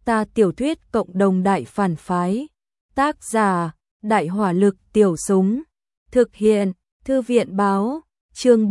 Ta tiểu thuyết cộng đồng đại phản phái. Tác giả: Đại hỏa lực tiểu súng. Thực hiện: Thư viện báo. Chương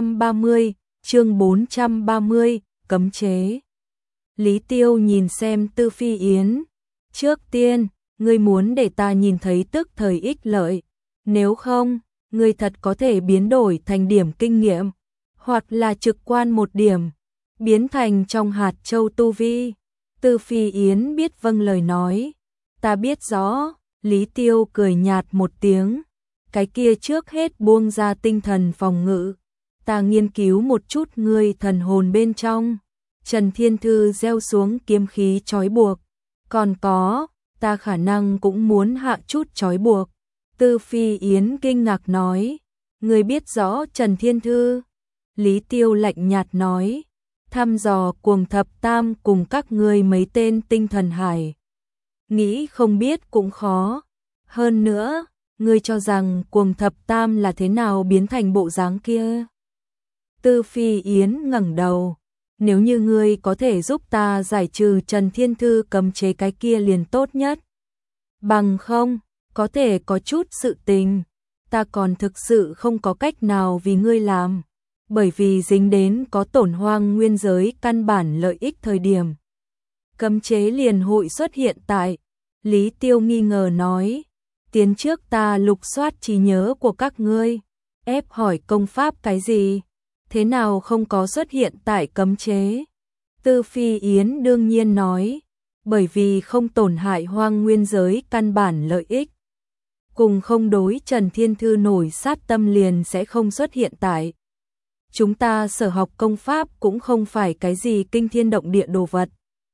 430, cấm chế. Lý Tiêu nhìn xem Tư Phi Yến. Trước tiên, ngươi muốn để ta nhìn thấy tức thời ích lợi. Nếu không, ngươi thật có thể biến đổi thành điểm kinh nghiệm, hoặc là trực quan một điểm, biến thành trong hạt châu tu vi. Tư Phi Yến biết vâng lời nói. Ta biết rõ. Lý Tiêu cười nhạt một tiếng. Cái kia trước hết buông ra tinh thần phòng ngự. Ta nghiên cứu một chút ngươi thần hồn bên trong. Trần Thiên Thư gieo xuống kiếm khí trói buộc. Còn có, ta khả năng cũng muốn hạ chút trói buộc. Tư Phi Yến kinh ngạc nói. Ngươi biết rõ Trần Thiên Thư? Lý Tiêu lạnh nhạt nói. Thăm dò cuồng thập tam cùng các ngươi mấy tên tinh thần hải. Nghĩ không biết cũng khó. Hơn nữa, ngươi cho rằng cuồng thập tam là thế nào biến thành bộ dáng kia? Tư Phi Yến ngẩng đầu. Nếu như ngươi có thể giúp ta giải trừ Trần Thiên Thư cấm chế cái kia liền tốt nhất. Bằng không, có thể có chút sự tình. Ta còn thực sự không có cách nào vì ngươi làm. Bởi vì dính đến có tổn hoang nguyên giới căn bản lợi ích thời điểm. Cấm chế liền hội xuất hiện tại. Lý Tiêu nghi ngờ nói. Tiến trước ta lục soát trí nhớ của các ngươi. Ép hỏi công pháp cái gì? Thế nào không có xuất hiện tại cấm chế? Tư Phi Yến đương nhiên nói. Bởi vì không tổn hại hoang nguyên giới căn bản lợi ích. Cùng không đối Trần Thiên Thư nổi sát tâm liền sẽ không xuất hiện tại. Chúng ta sở học công pháp cũng không phải cái gì kinh thiên động địa đồ vật.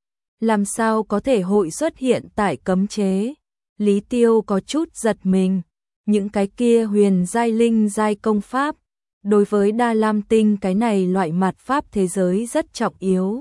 Làm sao có thể hội xuất hiện tại cấm chế? Lý Tiêu có chút giật mình. Những cái kia huyền giai linh giai công pháp, đối với Đa Lam Tinh cái này loại mạt pháp thế giới rất trọng yếu.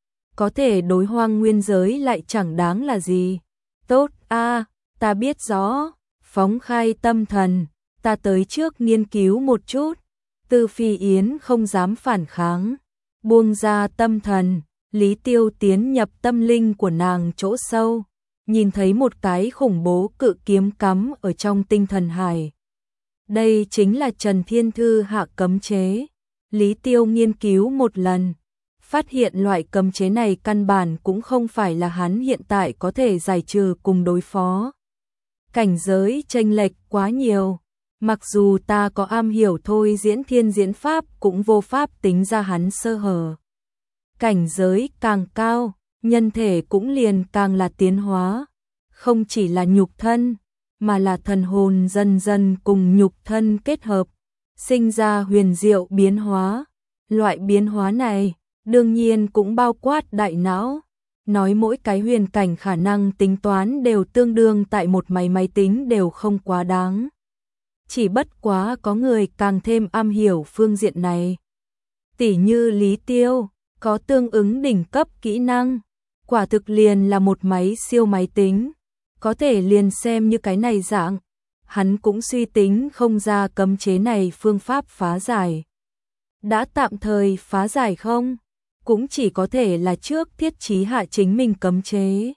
Có thể đối hoang nguyên giới lại chẳng đáng là gì. Tốt a, ta biết rõ. Phóng khai tâm thần, ta tới trước nghiên cứu một chút. Tư Phi Yến không dám phản kháng. Buông ra tâm thần, Lý Tiêu tiến nhập tâm linh của nàng chỗ sâu. Nhìn thấy một cái khủng bố cự kiếm cắm ở trong tinh thần hải. Đây chính là Trần Thiên Thư hạ cấm chế. Lý Tiêu nghiên cứu một lần. Phát hiện loại cấm chế này căn bản cũng không phải là hắn hiện tại có thể giải trừ cùng đối phó. Cảnh giới chênh lệch quá nhiều. Mặc dù ta có am hiểu thôi diễn thiên diễn pháp cũng vô pháp tính ra hắn sơ hở. Cảnh giới càng cao, nhân thể cũng liền càng là tiến hóa. Không chỉ là nhục thân, mà là thần hồn dần dần cùng nhục thân kết hợp, sinh ra huyền diệu biến hóa. Loại biến hóa này, đương nhiên cũng bao quát đại não. Nói mỗi cái huyền cảnh khả năng tính toán đều tương đương tại một máy tính đều không quá đáng. Chỉ bất quá có người càng thêm am hiểu phương diện này. Tỉ như Lý Tiêu, có tương ứng đỉnh cấp kỹ năng. Quả thực liền là một máy siêu máy tính. Có thể liền xem như cái này dạng. Hắn cũng suy tính không ra cấm chế này phương pháp phá giải. Đã tạm thời phá giải không? Cũng chỉ có thể là trước thiết trí hạ chính mình cấm chế.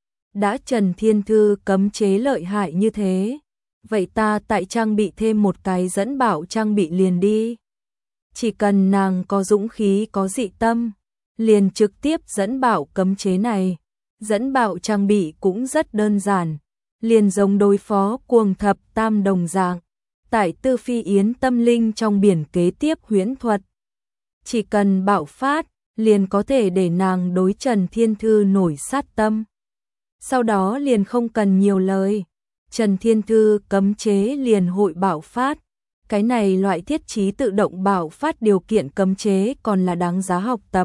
Đã Trần Thiên Thư cấm chế lợi hại như thế. Vậy ta tại trang bị thêm một cái dẫn bảo trang bị liền đi. Chỉ cần nàng có dũng khí có dị tâm, liền trực tiếp dẫn bảo cấm chế này. Dẫn bảo trang bị cũng rất đơn giản, liền giống đối phó cuồng thập tam đồng dạng. Tại Tư Phi Yến tâm linh trong biển kế tiếp huyễn thuật. Chỉ cần bạo phát, liền có thể để nàng đối Trần Thiên Thư nổi sát tâm. Sau đó liền không cần nhiều lời. Trần Thiên Thư cấm chế liền hội bạo phát. Cái này loại thiết trí tự động bạo phát điều kiện cấm chế còn là đáng giá học tập.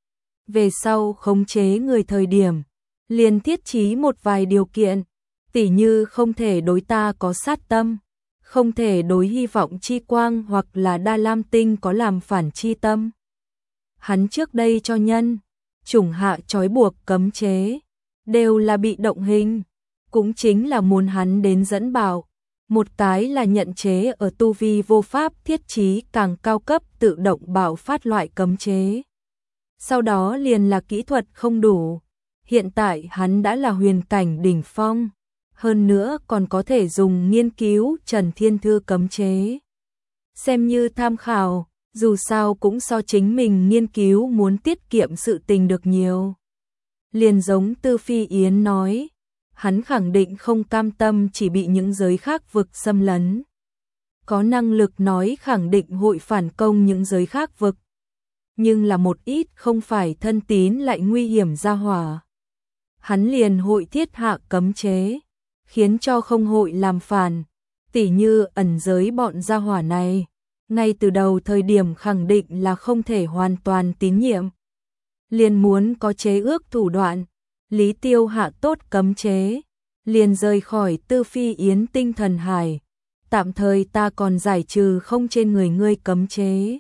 Về sau khống chế người thời điểm, liền thiết trí một vài điều kiện, tỉ như không thể đối ta có sát tâm, không thể đối hy vọng chi quang hoặc là Đa Lam Tinh có làm phản chi tâm. Hắn trước đây cho nhân, chủng hạ trói buộc cấm chế, đều là bị động hình. Cũng chính là muốn hắn đến dẫn bảo. Một cái là nhận chế ở tu vi vô pháp thiết trí càng cao cấp tự động bạo phát loại cấm chế. Sau đó liền là kỹ thuật không đủ. hiện tại hắn đã là huyền cảnh đỉnh phong, hơn nữa còn có thể dùng nghiên cứu Trần Thiên Thư cấm chế xem như tham khảo, dù sao cũng so chính mình nghiên cứu muốn tiết kiệm sự tình được nhiều. Liền giống Tư Phi Yến nói, hắn khẳng định không cam tâm chỉ bị những giới khác vực xâm lấn. Có năng lực nói khẳng định hội phản công những giới khác vực. Nhưng là một ít không phải thân tín lại nguy hiểm ra hỏa. Hắn liền hội thiết hạ cấm chế, khiến cho không hội làm phản, tỉ như ẩn giới bọn gia hỏa này. Ngay từ đầu thời điểm khẳng định là không thể hoàn toàn tín nhiệm. Liền muốn có chế ước thủ đoạn, Lý Tiêu hạ tốt cấm chế, liền rời khỏi Tư Phi Yến tinh thần hải. Tạm thời ta còn giải trừ không trên người ngươi cấm chế.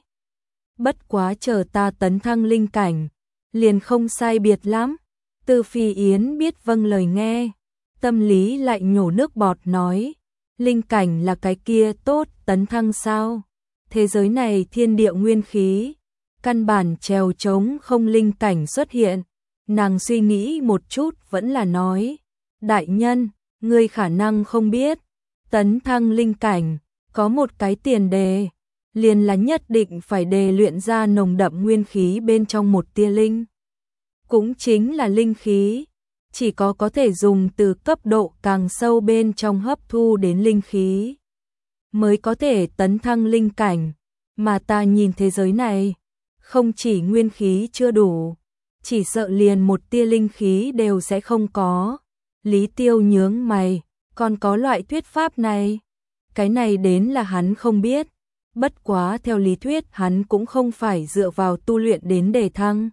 Bất quá chờ ta tấn thăng linh cảnh, liền không sai biệt lắm. Tư Phi Yến biết vâng lời nghe, tâm lý lại nhổ nước bọt nói, linh cảnh là cái kia tốt tấn thăng sao? Thế giới này thiên địa nguyên khí, căn bản trèo trống không linh cảnh xuất hiện. Nàng suy nghĩ một chút vẫn là nói, đại nhân, ngươi khả năng không biết, tấn thăng linh cảnh, có một cái tiền đề, liền là nhất định phải đề luyện ra nồng đậm nguyên khí bên trong một tia linh. Cũng chính là linh khí, chỉ có thể dùng từ cấp độ càng sâu bên trong hấp thu đến linh khí, mới có thể tấn thăng linh cảnh, mà ta nhìn thế giới này, không chỉ nguyên khí chưa đủ, chỉ sợ liền một tia linh khí đều sẽ không có. Lý Tiêu nhướng mày, còn có loại thuyết pháp này? Cái này đến là hắn không biết, bất quá theo lý thuyết hắn cũng không phải dựa vào tu luyện đến đề thăng,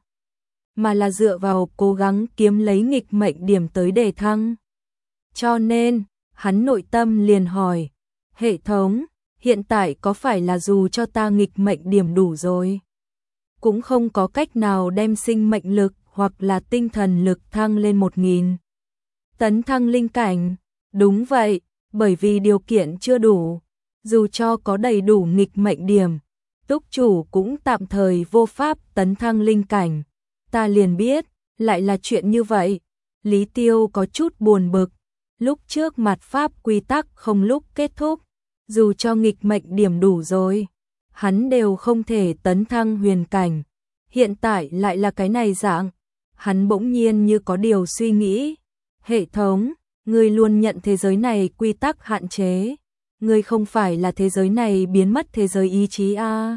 mà là dựa vào cố gắng kiếm lấy nghịch mệnh điểm tới đề thăng. Cho nên, hắn nội tâm liền hỏi, hệ thống, hiện tại có phải là dù cho ta nghịch mệnh điểm đủ rồi, cũng không có cách nào đem sinh mệnh lực hoặc là tinh thần lực thăng lên 1000. Tấn thăng linh cảnh, đúng vậy, bởi vì điều kiện chưa đủ, dù cho có đầy đủ nghịch mệnh điểm, túc chủ cũng tạm thời vô pháp tấn thăng linh cảnh. Ta liền biết, lại là chuyện như vậy. Lý Tiêu có chút buồn bực, lúc trước mạt pháp quy tắc không lúc kết thúc, dù cho nghịch mệnh điểm đủ rồi, hắn đều không thể tấn thăng huyền cảnh. Hiện tại lại là cái này dạng, hắn bỗng nhiên như có điều suy nghĩ. Hệ thống, ngươi luôn nhận thế giới này quy tắc hạn chế, ngươi không phải là thế giới này biến mất thế giới ý chí à?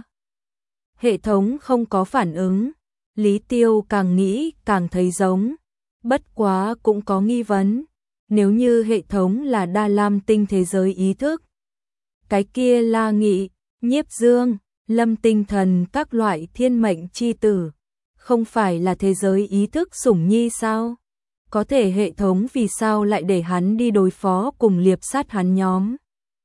Hệ thống không có phản ứng, Lý Tiêu càng nghĩ càng thấy giống, bất quá cũng có nghi vấn, nếu như hệ thống là Đa Lam tinh thế giới ý thức, cái kia La Nghị, Nhiếp Dương, Lâm Tinh Thần các loại thiên mệnh chi tử, không phải là thế giới ý thức sủng nhi sao? Có thể hệ thống vì sao lại để hắn đi đối phó cùng liệp sát hắn nhóm?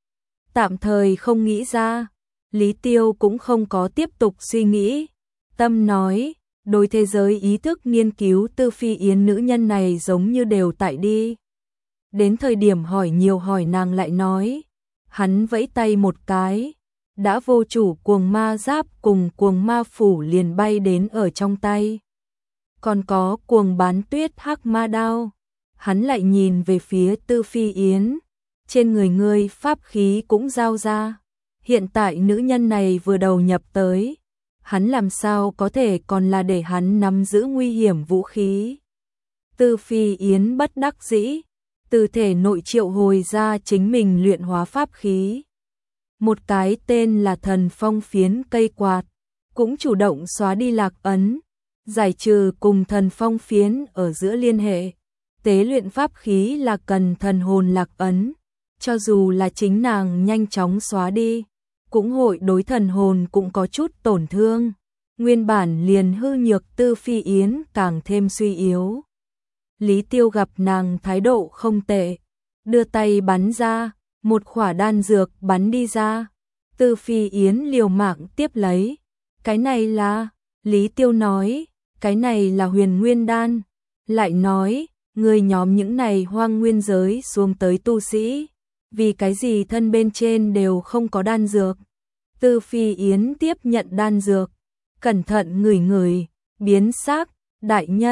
Tạm thời không nghĩ ra, Lý Tiêu cũng không có tiếp tục suy nghĩ. Tâm nói, đối thế giới ý thức nghiên cứu Tư Phi Yến nữ nhân này giống như đều tại đi. Đến thời điểm hỏi nhiều hỏi nàng lại nói, hắn vẫy tay một cái, đã vô chủ cuồng ma giáp cùng cuồng ma phủ liền bay đến ở trong tay. Còn có cuồng bán tuyết hắc ma đao. Hắn lại nhìn về phía Tư Phi Yến, trên người ngươi pháp khí cũng giao ra. Hiện tại nữ nhân này vừa đầu nhập tới, hắn làm sao có thể còn là để hắn nắm giữ nguy hiểm vũ khí. Tư Phi Yến bất đắc dĩ, từ thể nội triệu hồi ra chính mình luyện hóa pháp khí. Một cái tên là Thần Phong phiến cây quạt, cũng chủ động xóa đi lạc ấn, giải trừ cùng Thần Phong phiến ở giữa liên hệ. Tế luyện pháp khí là cần thần hồn lạc ấn, cho dù là chính nàng nhanh chóng xóa đi, cũng hội đối thần hồn cũng có chút tổn thương. Nguyên bản liền hư nhược Tư Phi Yến càng thêm suy yếu. Lý Tiêu gặp nàng thái độ không tệ, đưa tay bắn ra, một khỏa đan dược bắn đi ra. Tư Phi Yến liều mạng tiếp lấy. Cái này là, Lý Tiêu nói, cái này là huyền nguyên đan. Lại nói, người nhóm những này hoang nguyên giới xuống tới tu sĩ, vì cái gì thân bên trên đều không có đan dược. Tư Phi Yến tiếp nhận đan dược, cẩn thận ngửi ngửi, biến sắc, đại nhân,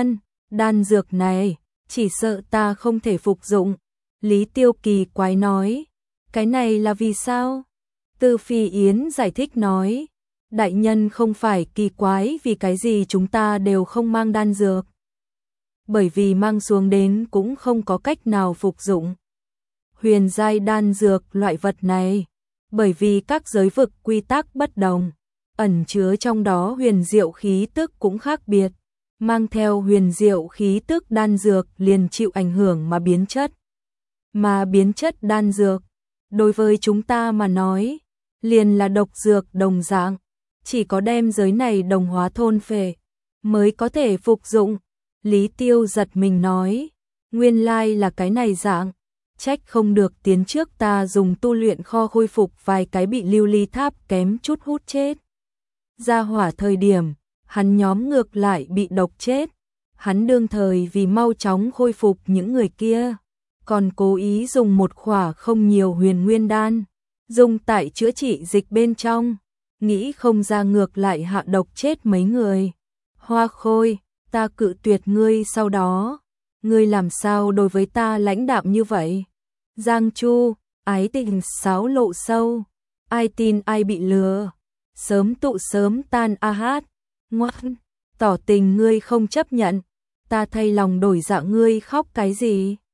Đan dược này, chỉ sợ ta không thể phục dụng. Lý Tiêu kỳ quái nói, cái này là vì sao? Tư Phi Yến giải thích nói, đại nhân không phải kỳ quái vì cái gì chúng ta đều không mang đan dược. Bởi vì mang xuống đến cũng không có cách nào phục dụng. Huyền giai đan dược loại vật này, bởi vì các giới vực quy tắc bất đồng, ẩn chứa trong đó huyền diệu khí tức cũng khác biệt, mang theo huyền diệu khí tức đan dược liền chịu ảnh hưởng mà biến chất. Mà biến chất đan dược, đối với chúng ta mà nói, liền là độc dược đồng dạng, chỉ có đem giới này đồng hóa thôn phệ mới có thể phục dụng. Lý Tiêu giật mình nói, nguyên lai là cái này dạng, trách không được tiến trước ta dùng tu luyện kho khôi phục vài cái bị lưu ly tháp kém chút hút chết. Ra hỏa thời điểm, hắn nhóm ngược lại bị độc chết, hắn đương thời vì mau chóng khôi phục những người kia, còn cố ý dùng một khỏa không nhiều huyền nguyên đan, dùng tại chữa trị dịch bên trong, nghĩ không ra ngược lại hạ độc chết mấy người. Hoa Khôi, ta cự tuyệt ngươi sau đó, ngươi làm sao đối với ta lãnh đạm như vậy? Giang Chu, ái tình sáo lộ sâu, ai tin ai bị lừa, sớm tụ sớm tan a hát, ngoan, tỏ tình ngươi không chấp nhận, ta thay lòng đổi dạ ngươi khóc cái gì?